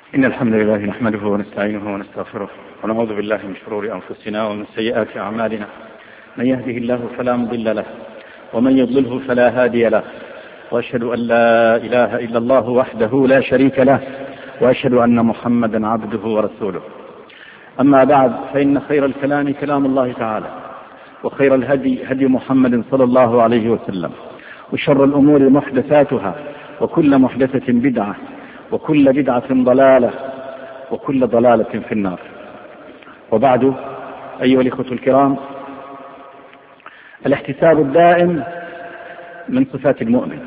إن الحمد لله نحمده ونستعينه ونستغفره ونعوذ بالله من شرور أنفسنا ومن سيئات أعمالنا. من يهده الله فلا مضل له ومن يضلله فلا هادي له، وأشهد أن لا إله إلا الله وحده لا شريك له، وأشهد أن محمدا عبده ورسوله. أما بعد، فإن خير الكلام كلام الله تعالى، وخير الهدي هدي محمد صلى الله عليه وسلم، وشر الأمور محدثاتها، وكل محدثة بدعة، وكل بدعة ضلالة، وكل ضلالة في النار. وبعد، أيها الإخوة الكرام، الاحتساب الدائم من صفات المؤمن،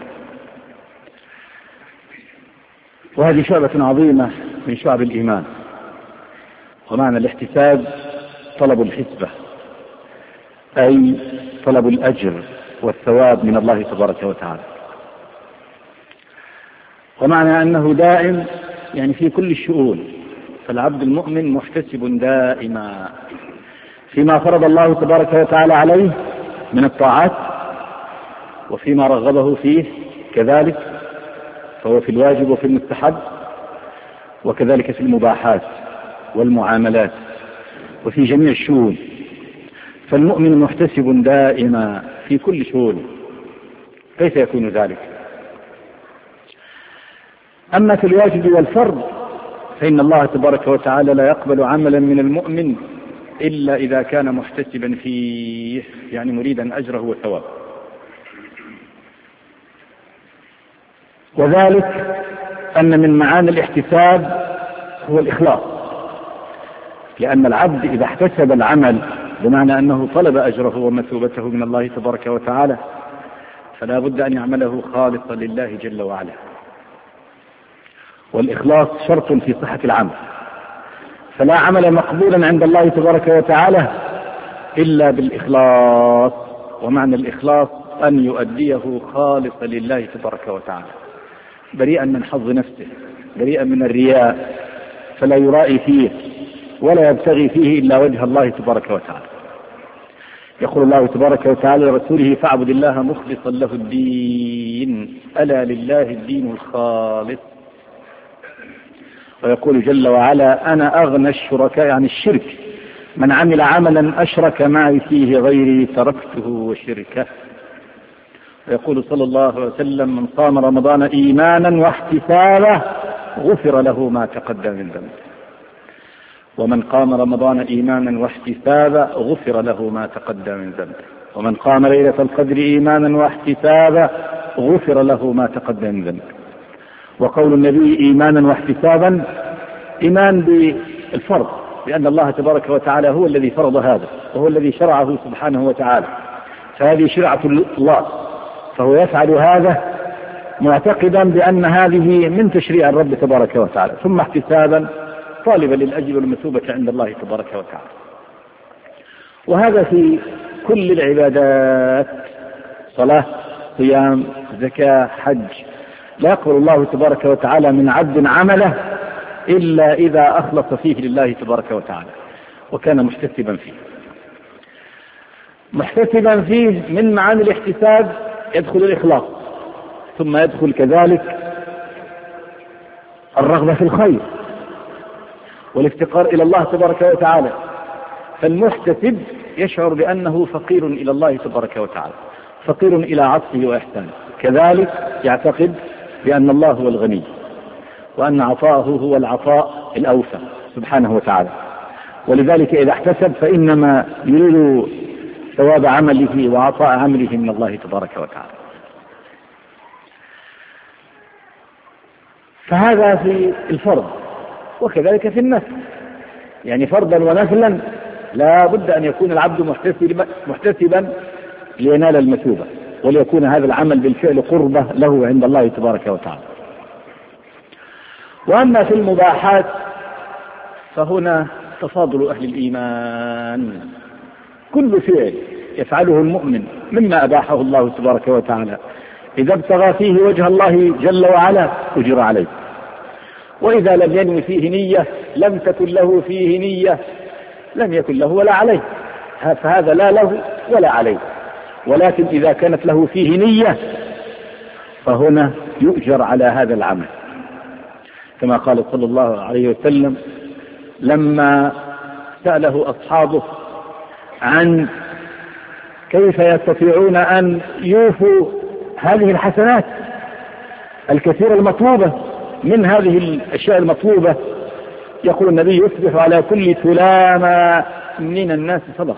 وهذه شعبة عظيمة من شعب الإيمان. ومعنى الاحتساب طلب الحسبة، أي طلب الأجر والثواب من الله تبارك وتعالى. ومعنى أنه دائم يعني في كل الشؤون، فالعبد المؤمن محتسب دائما فيما فرض الله تبارك وتعالى عليه من الطاعات، وفيما رغبه فيه كذلك، فهو في الواجب وفي المستحب، وكذلك في المباحات والمعاملات وفي جميع الشؤون. فالمؤمن محتسب دائما في كل شؤون. كيف يكون ذلك؟ أما في الواجب والفرض فإن الله تبارك وتعالى لا يقبل عملا من المؤمن إلا إذا كان محتسبا فيه، يعني مريدا أجره وثوابه. وذلك أن من معاني الاحتساب هو الإخلاص، لأن العبد إذا احتسب العمل بمعنى أنه طلب أجره ومثوبته من الله تبارك وتعالى، فلا بد أن يعمله خالصا لله جل وعلا. والإخلاص شرط في صحة العمل، فلا عمل مقبولا عند الله تبارك وتعالى إلا بالإخلاص. ومعنى الإخلاص أن يؤديه خالصا لله تبارك وتعالى، بريئا من حظ نفسه، بريئا من الرياء، فلا يرائي فيه ولا يبتغي فيه إلا وجه الله تبارك وتعالى. يقول الله تبارك وتعالى لرسوله: فاعبد الله مخلصا له الدين، ألا لله الدين الخالص. ويقول جل وعلا: أنا أغنى الشركاء عن الشرك، من عمل عملا أشرك معي فيه غيري تركته وشركه. ويقول صلى الله عليه وسلم: من صام رمضان إيمانا واحتسابا غفر له ما تقدم من ذنبه. ومن قام رمضان إيمانا واحتسابا غفر له ما تقدم من ذنبه. ومن قام ليلة القدر إيمانا واحتسابا غفر له ما تقدم من ذنبه. وقول النبي إيمانا واحتسابا، إيمان بالفرض، لأن الله تبارك وتعالى هو الذي فرض هذا، وهو الذي شرعه سبحانه وتعالى، فهذه شرعة الله، فهو يفعل هذا معتقدا بأن هذه من تشريع الرب تبارك وتعالى، ثم احتسابا طالبا للأجر والمثوبة عند الله تبارك وتعالى. وهذا في كل العبادات: صلاة، صيام، زكاة، حج. لا يقبل الله تبارك وتعالى من عبد عمله إلا إذا أخلص فيه لله تبارك وتعالى وكان محتسبا فيه. محتسبا فيه من معاني الاحتساب يدخل الإخلاص، ثم يدخل كذلك الرغبة في الخير والافتقار إلى الله تبارك وتعالى. فالمحتسب يشعر بأنه فقير إلى الله تبارك وتعالى، فقير إلى عطفه وإحسانه، كذلك يعتقد بأن الله هو الغني، وأن عطاءه هو العطاء الأوفى سبحانه وتعالى. ولذلك إذا احتسب فإنما يريد ثواب عمله وعطاء عمله من الله تبارك وتعالى. فهذا في الفرض، وكذلك في النفل، يعني فرضا ونفلا لا بد أن يكون العبد محتسبا لينال المثوبة، وليكون هذا العمل بالفعل قربة له عند الله تبارك وتعالى. وأما في المباحات فهنا تفاضل أهل الإيمان، كل فعل يفعله المؤمن مما أباحه الله تبارك وتعالى إذا ابتغى فيه وجه الله جل وعلا أجر عليه، وإذا لم ينوي فيه نية لم تكن له فيه نية لم يكن له ولا عليه، فهذا لا له ولا عليه. ولكن إذا كانت له فيه نية فهنا يؤجر على هذا العمل. كما قال صلى الله عليه وسلم لما سأله أصحابه عن كيف يستطيعون أن يوفوا هذه الحسنات الكثيرة المطلوبة من هذه الأشياء المطلوبة، يقول النبي يصبح على كل سلامة من الناس صدقة.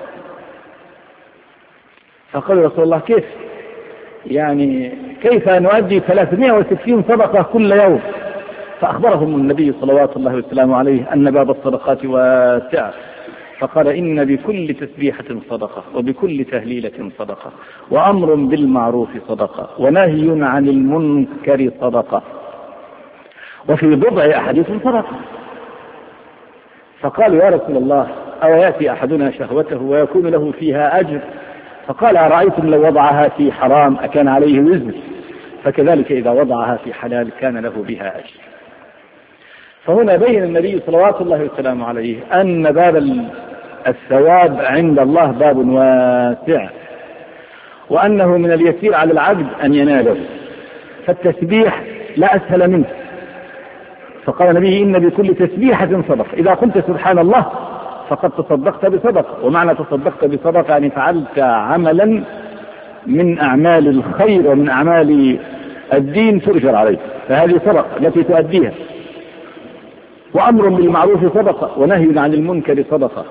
فقال رسول الله كيف يعني كيف نؤدي 360 صدقة كل يوم؟ فأخبرهم النبي صلوات الله وسلامه عليه أن باب الصدقات واسع، فقال إن بكل تسبيحة صدقة وبكل تهليلة صدقة وأمر بالمعروف صدقة ونهي عن المنكر صدقة وفي بضع أحدكم صدقة. فقالوا يا رسول الله أو يأتي أحدنا شهوته ويكون له فيها أجر؟ فقال أرأيتم لو وضعها في حرام أكان عليه وزر؟ فكذلك إذا وضعها في حلال كان له بها أجر. فهنا بين النبي صلوات الله وسلامه عليه أن باب الثواب عند الله باب واسع، وأنه من اليسير على العبد أن يناله، فالتسبيح لا أسهل منه. فقال النبي إن بكل تسبيحة صدقة، إذا قلت سبحان الله فقد تصدقت بصدقة، ومعنى تصدقت بصدقة يعني فعلت عملا من أعمال الخير ومن أعمال الدين تؤجر عليه، فهذه صدقة التي تؤديها. وأمر بالمعروف صدقة ونهي عن المنكر صدقة،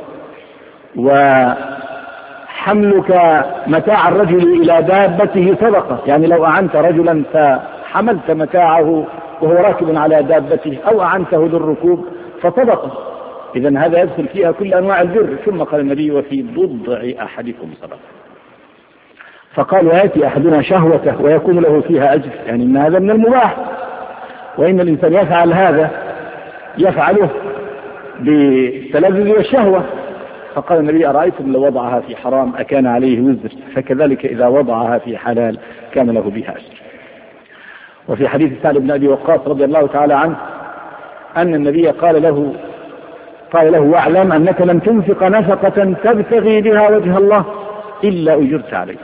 وحملك متاع الرجل إلى دابته صدقة، يعني لو أعنت رجلا فحملت متاعه وهو راكب على دابته أو أعنته للركوب فصدقة. إذن هذا يدخل فيها كل أنواع البر. ثم قال النبي وفي بضع أحدكم صدقة. فقال ويأتي أحدنا شهوته ويكون له فيها أجر، يعني إن هذا من المباح، وإن الإنسان يفعل هذا يفعله بالتلذذ والشهوة. فقال النبي أرأيتم لو وضعها في حرام أكان عليه وزر؟ فكذلك إذا وضعها في حلال كان له بها أجر. وفي حديث سعد بن أبي وقاص رضي الله تعالى عنه أن النبي قال له واعلم أنك لن تنفق نفقة تبتغي بها وجه الله إلا أجرت عليه.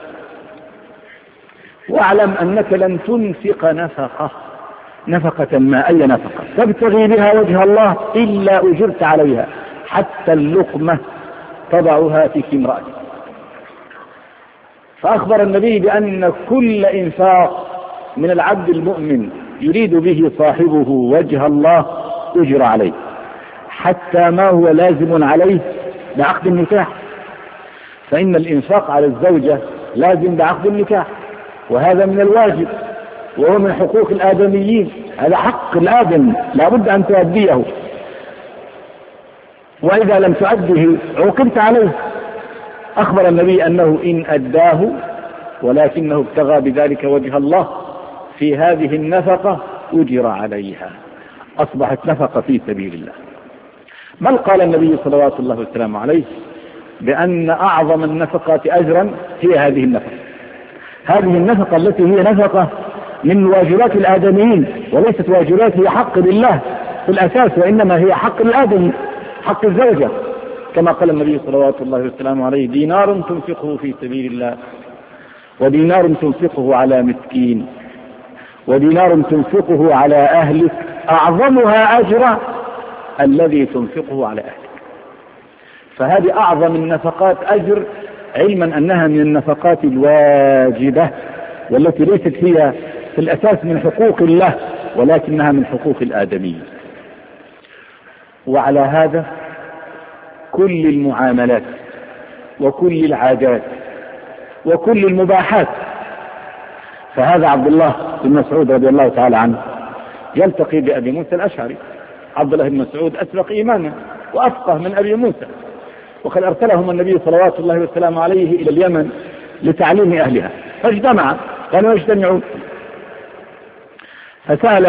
واعلم أنك لن تنفق نفقة ما أي نفقة تبتغي بها وجه الله إلا أجرت عليها، حتى اللقمة تضعها في امرأتك. فأخبر النبي بأن كل إنفاق من العبد المؤمن يريد به صاحبه وجه الله أجر عليه، حتى ما هو لازم عليه بعقد النكاح، فإن الإنفاق على الزوجة لازم بعقد النكاح، وهذا من الواجب وهو من حقوق الآدميين، هذا حق الآدم لا بد أن تؤديه، وإذا لم تؤديه عوقبت عليه. أخبر النبي أنه إن أداه ولكنه ابتغى بذلك وجه الله في هذه النفقة أجر عليها، أصبحت نفقة في سبيل الله. بل قال النبي صلوات الله وسلامه عليه بأن أعظم النفقات أجرا هي هذه النفقة. هذه النفقة التي هي نفقة من واجبات الآدميين، وليست واجبات هي حق لله في الأساس، وإنما هي حق الآدمي، حق الزوجة، كما قال النبي صلوات الله وسلامه عليه دينار تنفقه في سبيل الله، ودينار تنفقه على مسكين، ودينار تنفقه على أهلك، أعظمها أجرا الذي تنفقه على أهلك. فهذه أعظم النفقات أجر، علما أنها من النفقات الواجبة والتي ليست هي في الأساس من حقوق الله، ولكنها من حقوق الآدميين. وعلى هذا كل المعاملات وكل العادات وكل المباحات. فهذا عبد الله بن مسعود رضي الله تعالى عنه يلتقي بأبي موسى الأشعري. عبد الله بن مسعود أسبق إيمانا وأفقه من أبي موسى، وقد أرسلهم النبي صلوات الله وسلامه عليه إلى اليمن لتعليم أهلها، فاجتمع، كانوا يجتمعون. فسأل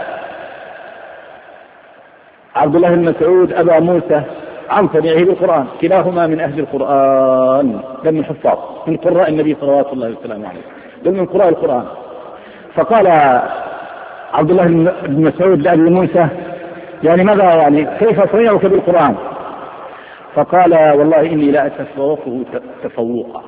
عبد الله بن مسعود أبا موسى عن صنيعه بالقرآن، كلاهما من أهل القرآن، بل من حفاظ من قراء النبي صلوات الله وسلامه عليه، بل من قراء القرآن. فقال عبد الله بن مسعود لأبي موسى يعني ماذا يعني كيف صنيعك بالقرآن؟ فقال والله إني لا أتفوقه تفوقا.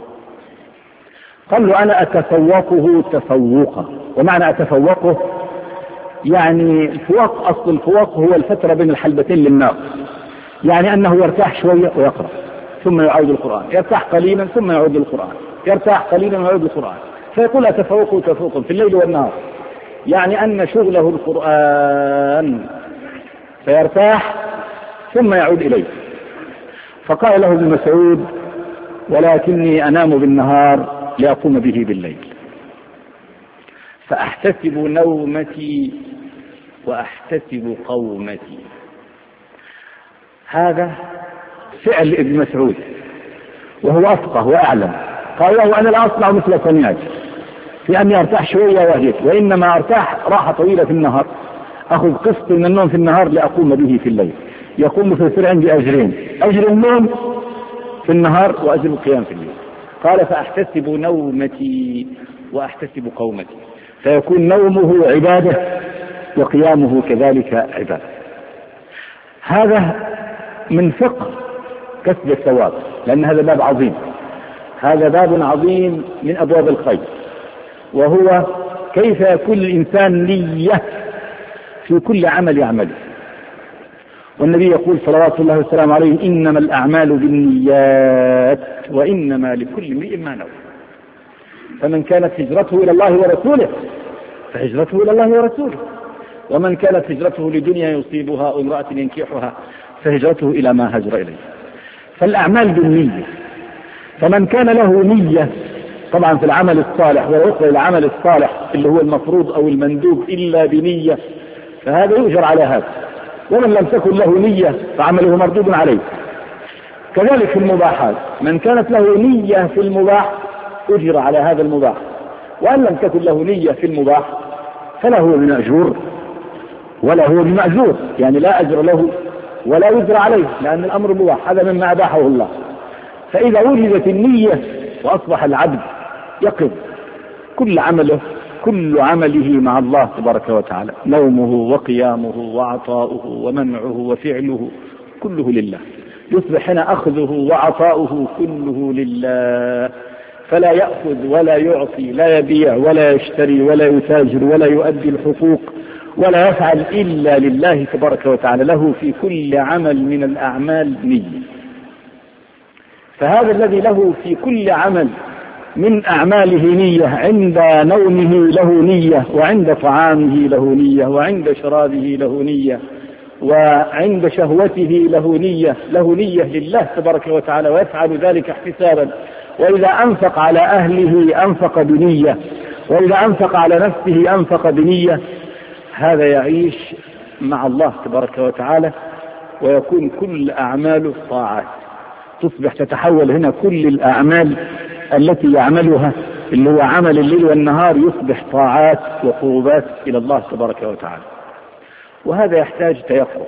قال له أنا أتفوقه تفوقا. ومعنى أتفوقه يعني الفواق، أصل الفواق هو الفترة بين الحلبتين للناقص، يعني أنه يرتاح شوية ويقرأ ثم يعود القرآن، يرتاح قليلا ثم يعود القرآن، يرتاح قليلا ويعود القرآن، فيقول أتفوق تفوقا في الليل والنهار، يعني أن شغله القرآن، فيرتاح ثم يعود إليه. فقال له ابن مسعود: ولكني أنام بالنهار لأقوم به بالليل، فأحتسب نومتي وأحتسب قومتي. هذا فعل ابن مسعود وهو أفقه وأعلم. قال له: أنا لا أصنع مثل صنيعك في أني أرتاح شوية وأهديت، وإنما أرتاح راحة طويلة في النهار، أخذ قسط من النوم في النهار لأقوم به في الليل. يقوم في عندي أجرين: أجر النوم في النهار وأجر القيام في الليل. قال: فأحتسب نومتي وأحتسب قومتي، فيكون نومه عبادة وقيامه كذلك عبادة. هذا من فقه كسب الثواب، لأن هذا باب عظيم، هذا باب عظيم من أبواب الخير، وهو كيف يكون الإنسان نية في كل عمل يعمله. والنبي يقول صلوات الله وسلامه عليه: إنما الأعمال بالنيات وإنما لكل امرئ ما نوى. فمن كانت هجرته إلى الله ورسوله فهجرته إلى الله ورسوله، ومن كانت هجرته لدنيا يصيبها أو امرأة ينكحها فهجرته إلى ما هجر إليه. فالأعمال بالنية، فمن كان له نية طبعا في العمل الصالح، ويقبل العمل الصالح اللي هو المفروض أو المندوب إلا بنية، فهذا يؤجر على هذا. ومن لم تكن له نية فعمله مردود عليه. كذلك في المباحات، من كانت له نية في المباح أجر على هذا المباح، وأن لم تكن له نية في المباح فلا هو بمأجور ولا هو بمأجور، يعني لا أجر له ولا يجر عليه، لأن الأمر مباح، هذا مما أباحه الله. فإذا وجدت النية وأصبح العبد يقظ كل عمله مع الله تبارك وتعالى، نومه وقيامه وعطاؤه ومنعه وفعله كله لله، يصبح هنا أخذه وعطاؤه كله لله، فلا يأخذ ولا يعطي، لا يبيع ولا يشتري ولا يتاجر ولا يؤدي الحقوق ولا يفعل إلا لله تبارك وتعالى، له في كل عمل من الأعمال نية. فهذا الذي له في كل عمل من أعماله نية، عند نومه له نية، وعند طعامه له نية، وعند شرابه له نية، وعند شهوته له نية لله تبارك وتعالى، ويفعل ذلك احتسابا. وإذا أنفق على أهله أنفق بنية، وإذا أنفق على نفسه أنفق بنية. هذا يعيش مع الله تبارك وتعالى، ويكون كل أعماله طاعات، تصبح تتحول هنا كل الأعمال التي يعملها اللي هو عمل الليل والنهار يصبح طاعات وقربات إلى الله تبارك وتعالى. وهذا يحتاج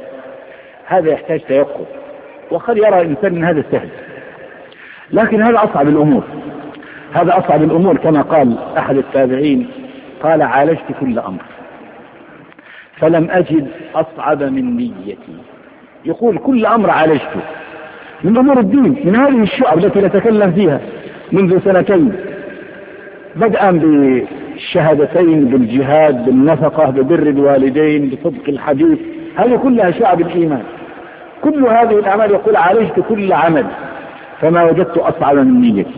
تيقظ، وقد يرى الإنسان أن هذا سهل، لكن هذا أصعب الأمور، كما قال أحد التابعين: قال: عالجت كل أمر فلم أجد أصعب من نيتي. يقول كل أمر عالجته من أمور الدين، من هذه الشعب التي نتكلم فيها منذ سنتين، بدءا بالشهادتين، بالجهاد، بالنفقة، ببر الوالدين، بصدق الحديث، هذه كلها شعب الإيمان. كل هذه الأعمال يقول: عالجت كل عمل فما وجدت أصعب من نيتي.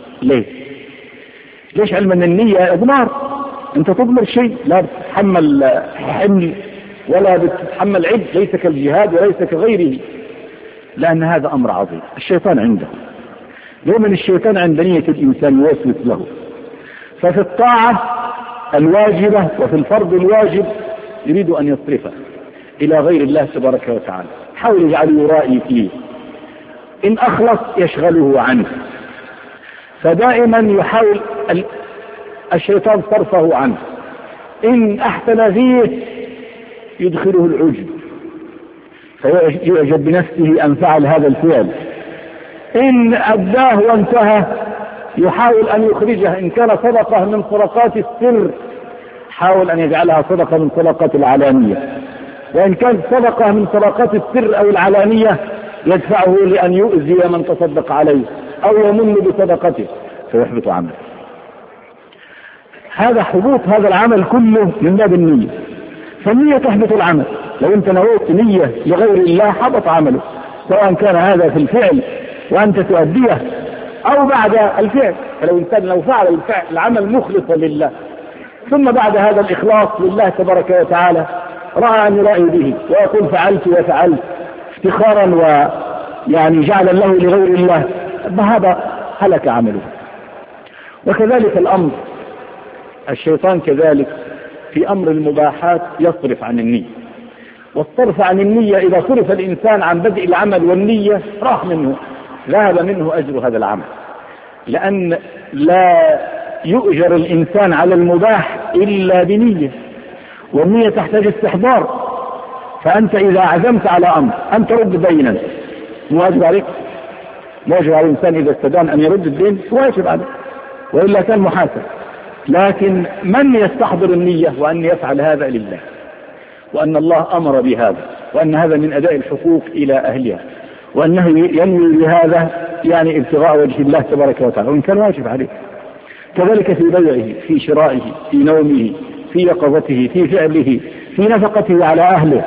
ليش؟ علم أن النية إضمار، أنت تضمر شيء، لا بتتحمل حمل ولا بتتحمل عبء، ليس كالجهاد وليس كغيره، لأن هذا أمر عظيم. الشيطان عنده يوم الشيطان عند نية الإنسان يوسوس له، ففي الطاعة الواجبة وفي الفرض الواجب يريد أن يصرفه إلى غير الله تبارك وتعالى، حاول يجعله يرائي فيه، إن أخلص يشغله عنه، فدائما يحاول الشيطان صرفه عنه. إن أحسن فيه يدخله العجب فيعجب بنفسه أن فعل هذا الفعل، إن أداه وانتهى يحاول أن يخرجها، إن كان صدقة من صدقات السر حاول أن يجعلها صدقة من صدقات العلانية، وإن كانت صدقة من صدقات السر أو العلانية يدفعه لأن يؤذي من تصدق عليه أو يمن بصدقته فيحبط عمله. هذا حبوط هذا العمل كله من باب النية. فالنية تحبط العمل. لو انت نويت نية لغير الله حبط عمله، سواء كان هذا في الفعل وانت تؤديه او بعد الفعل. فلو الانسان لو فعل العمل مخلصا لله ثم بعد هذا الاخلاص لله تبارك وتعالى راى ان يرائي به ويقول فعلت وفعلت افتخارا ويعني جعلا له لغير الله، فهذا هلك عمله. وكذلك الامر الشيطان كذلك في امر المباحات يصرف عن النية، والصرف عن النية اذا صرف الانسان عن بدء العمل والنية راح منه، ذهب منه اجر هذا العمل، لان لا يؤجر الانسان على المباح الا بنية، والنية تحتاج استحضار. فانت اذا عزمت على امر ان ترد دينا واجب عليك، واجب على الانسان اذا استدان ان يرد الدين واجب عليه والا كان محاسب. لكن من يستحضر النية وأن يفعل هذا لله، وأن الله أمر بهذا، وأن هذا من أداء الحقوق إلى أهلها، وأنه ينوي بهذا يعني ابتغاء وجه الله تبارك وتعالى، وإن كان واجب عليه. كذلك في بيعه، في شرائه، في نومه، في يقظته، في فعله، في نفقته على أهله.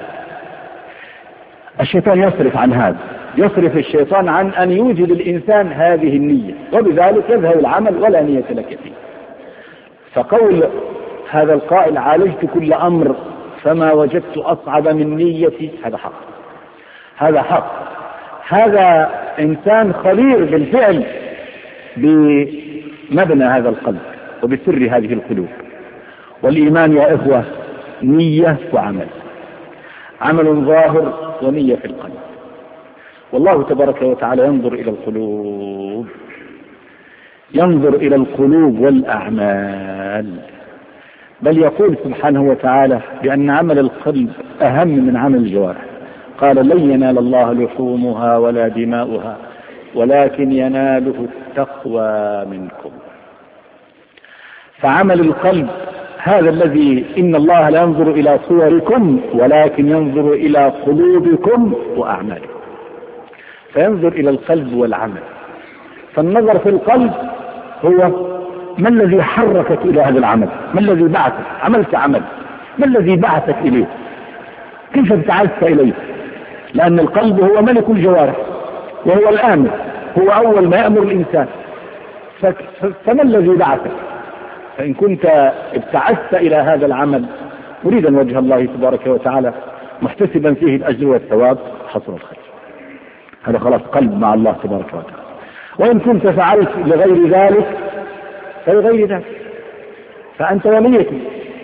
الشيطان يصرف عن هذا، يصرف الشيطان عن أن يوجد الإنسان هذه النية، وبذلك يذهب العمل ولا نية لك فيه. فقول هذا القائل عالجت كل أمر فما وجدت أصعب من نيتي، هذا حق، هذا حق. هذا إنسان خبير بالفعل بمبنى هذا القلب وبسر هذه القلوب. والإيمان يا إخوة نية وعمل، عمل ظاهر ونية في القلب. والله تبارك وتعالى ينظر إلى القلوب، ينظر إلى القلوب والأعمال، بل يقول سبحانه وتعالى بأن عمل القلب أهم من عمل الجوارح. قال لن ينال الله لحومها ولا دماؤها ولكن يناله التقوى منكم. فعمل القلب هذا الذي إن الله لا ينظر إلى صوركم ولكن ينظر إلى قلوبكم وأعمالكم، فينظر إلى القلب والعمل. فالنظر في القلب هو ما الذي حركك إلى هذا العمل، ما الذي بعثك، عملت عمل، ما الذي بعثك إليه، كيف ابتعثت إليه. لأن القلب هو ملك الجوارح وهو الآمر، هو أول ما يأمر الإنسان. فما الذي بعثك؟ فإن كنت ابتعثت إلى هذا العمل مريدا وجه الله تبارك وتعالى محتسبا فيه الأجر والثواب حصل الخير، هذا خلاص قلب مع الله تبارك وتعالى. وإن كنت فعلت لغير ذلك فلغير ذلك، فأنت ونيتك،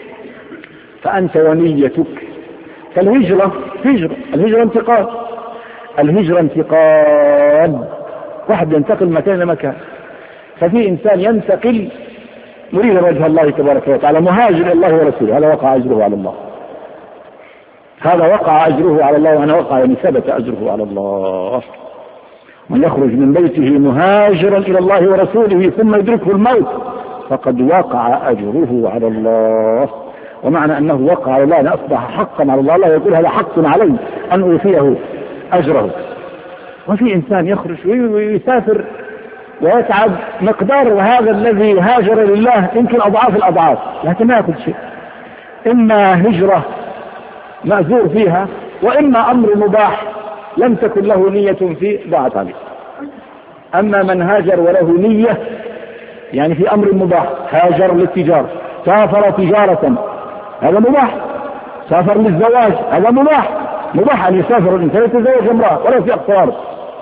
فأنت ونيتك. فالهجرة هجرة، الهجرة انتقال، الهجرة انتقال، واحد ينتقل مكان لمكان. ففي إنسان ينتقل مريد وجه الله تبارك وتعالى مهاجر الله ورسوله، هذا وقع أجره على الله، هذا وقع أجره على الله، وأنا وقع يعني ثبت أجره على الله. من يخرج من بيته مهاجرا إلى الله ورسوله ثم يدركه الموت فقد وقع أجره على الله. ومعنى أنه وقع على الله أن أصبح حقا على الله، لا يقول هذا حق علي أن أوفيه أجره. وفي إنسان يخرج ويسافر ويتعب مقدار هذا الذي هاجر لله يمكن أضعاف الأضعاف، لكن ما يأخذ شيء. إما هجرة مأزور فيها، وإما أمر مباح لم تكن له نية فيه ضاعت عليه. أما من هاجر وله نية يعني في أمر مباح، هاجر للتجارة، سافر تجارة، هذا مباح. سافر للزواج، هذا مباح، مباح أن يسافر الإنسان يتزوج امرأة ولا في أقصار.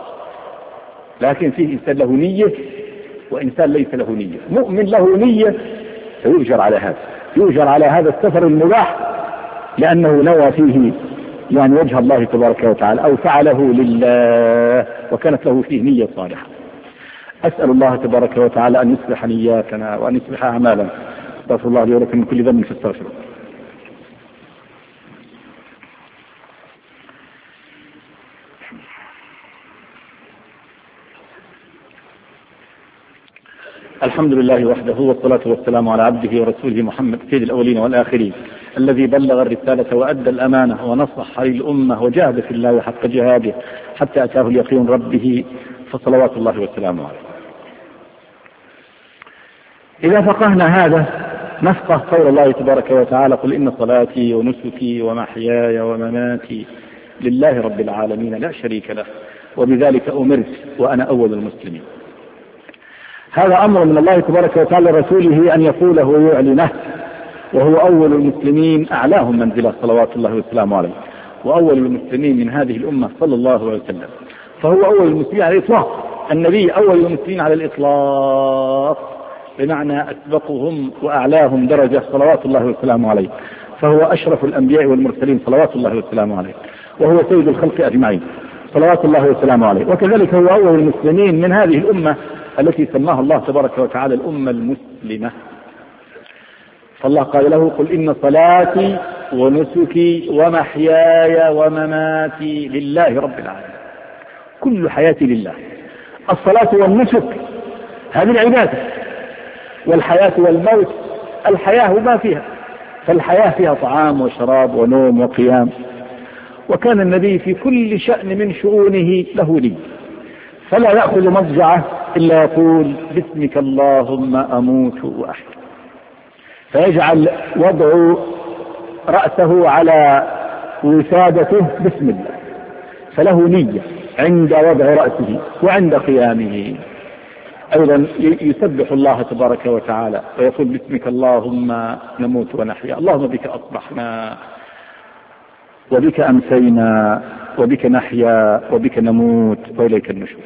لكن فيه إنسان له نية وإنسان ليس له نية. مؤمن له نية فيؤجر على هذا، يؤجر على هذا السفر المباح لأنه نوى فيه يعني وجه الله تبارك وتعالى أو فعله لله وكانت له فيه نية صالحة. أسأل الله تبارك وتعالى أن يصلح نياتنا وأن يصلح أعمالنا. استغفر الله لي ولكم من كل ذنب فاستغفروه. الحمد لله وحده، والصلاة والسلام على عبده ورسوله محمد سيد الأولين والآخرين، الذي بلغ الرسالة وأدى الأمانة ونصح للأمة وجاهد في الله حق جهاده حتى أتاه اليقين ربه، فصلوات الله وسلامه عليه. إذا فقهنا هذا نفقه قول الله تبارك وتعالى: قل إن صلاتي ونسكي ومحياي ومماتي لله رب العالمين لا شريك له وبذلك أمرت وأنا أول المسلمين. هذا أمر من الله تبارك وتعالى لرسوله أن يقوله ويعلنه، وهو أول المسلمين أعلاهم منزلة صلوات الله وسلامه عليه، وأول المسلمين من هذه الأمة صلى الله عليه وسلم، فهو أول المسلمين على الإطلاق. النبي أول المسلمين على الإطلاق، بمعنى أسبقهم وأعلاهم درجة صلوات الله وسلامه عليه، فهو أشرف الأنبياء والمرسلين صلوات الله وسلامه عليه، وهو سيد الخلق أجمعين صلوات الله وسلامه عليه. وكذلك هو أول المسلمين من هذه الأمة التي سماها الله تبارك وتعالى الأمة المسلمة. فالله قال له: قل إن صلاتي ونسكي ومحياي ومماتي لله رب العالمين. كل حياتي لله. الصلاة والنسك هذه العبادة، والحياة والموت الحياة ما فيها، فالحياة فيها طعام وشراب ونوم وقيام. وكان النبي في كل شأن من شؤونه له لي، فلا يأخذ مضجعه إلا يقول: باسمك اللهم أموت وأحيا، فيجعل وضع رأسه على وسادته بسم الله، فله نية عند وضع رأسه وعند قيامه. أيضا يسبح الله تبارك وتعالى ويقول: باسمك اللهم نموت ونحيا، اللهم بك أصبحنا وبك أمسينا وبك نحيا وبك نموت وإليك النشور.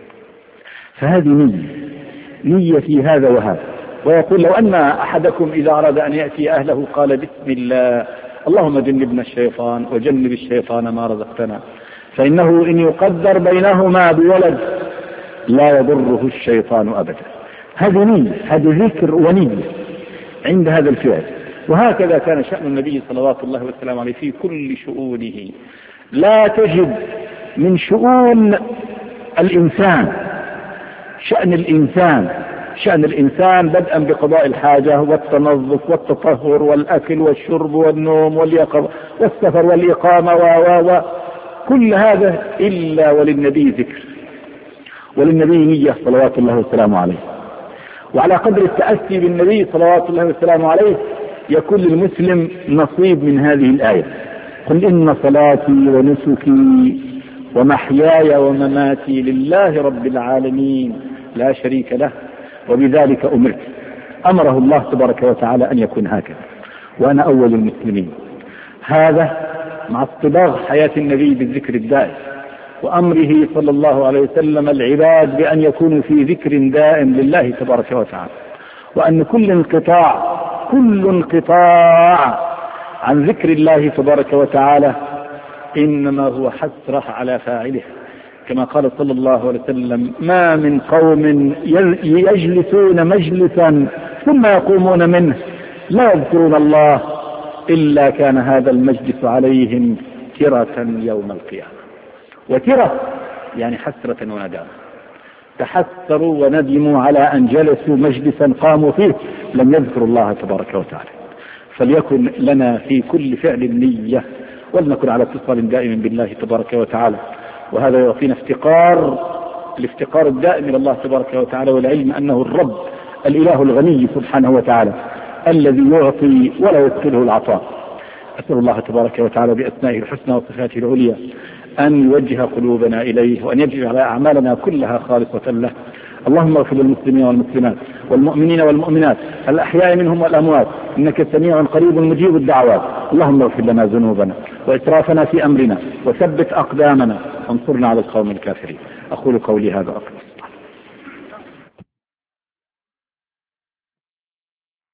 فهذه نية في هذا وهذا. ويقول: لو أن أحدكم إذا أراد أن يأتي أهله قال: بسم الله اللهم جنبنا الشيطان وجنب الشيطان ما رزقتنا، فإنه إن يقدر بينهما بولد لا يضره الشيطان أبدا. هذه نية، هذا ذكر ونية عند هذا الفعل. وهكذا كان شأن النبي صلوات الله وسلامه عليه في كل شؤونه. لا تجد من شؤون الإنسان شأن الإنسان بدءا بقضاء الحاجة والتنظف والتطهر والأكل والشرب والنوم واليقظة والسفر والإقامة كل هذا إلا وللنبي ذكر، وللنبي نية صلوات الله وسلامه عليه. وعلى قدر التأسي بالنبي صلوات الله وسلامه عليه يكون للمسلم نصيب من هذه الآية: قل إن صلاتي ونسكي ومحياي ومماتي لله رب العالمين لا شريك له وبذلك أمرت. أمره الله تبارك وتعالى أن يكون هكذا، وأنا أول المسلمين. هذا مع اصطباغ حياة النبي بالذكر الدائم، وأمره صلى الله عليه وسلم العباد بأن يكونوا في ذكر دائم لله تبارك وتعالى، وأن كل انقطاع عن ذكر الله تبارك وتعالى إنما هو حسرة على فاعله، كما قال صلى الله عليه وسلم: ما من قوم يجلسون مجلسا ثم يقومون منه لا يذكرون الله إلا كان هذا المجلس عليهم ترة يوم القيامة. وترة يعني حسرة وندامة، تحسروا وندموا على أن جلسوا مجلسا قاموا فيه لم يذكروا الله تبارك وتعالى. فليكن لنا في كل فعل نية، ولنكن على اتصال دائم بالله تبارك وتعالى، وهذا يعطينا الافتقار الدائم إلى الله تبارك وتعالى، والعلم أنه الرب الإله الغني سبحانه وتعالى الذي يعطي ولا يدخله العطاء. أسأل الله تبارك وتعالى بأسمائه الحسنى وصفاته العليا أن يوجه قلوبنا إليه، وأن يجعل أعمالنا كلها خالصة له. اللهم اغفر للمسلمين والمسلمات والمؤمنين والمؤمنات الأحياء منهم والأموات، إنك سميع قريب مجيب الدعوات. اللهم اغفر لنا ذنوبنا وإسرافنا في أمرنا، وثبت أقدامنا، وانصرنا على القوم الكافرين. أقول قولي هذا.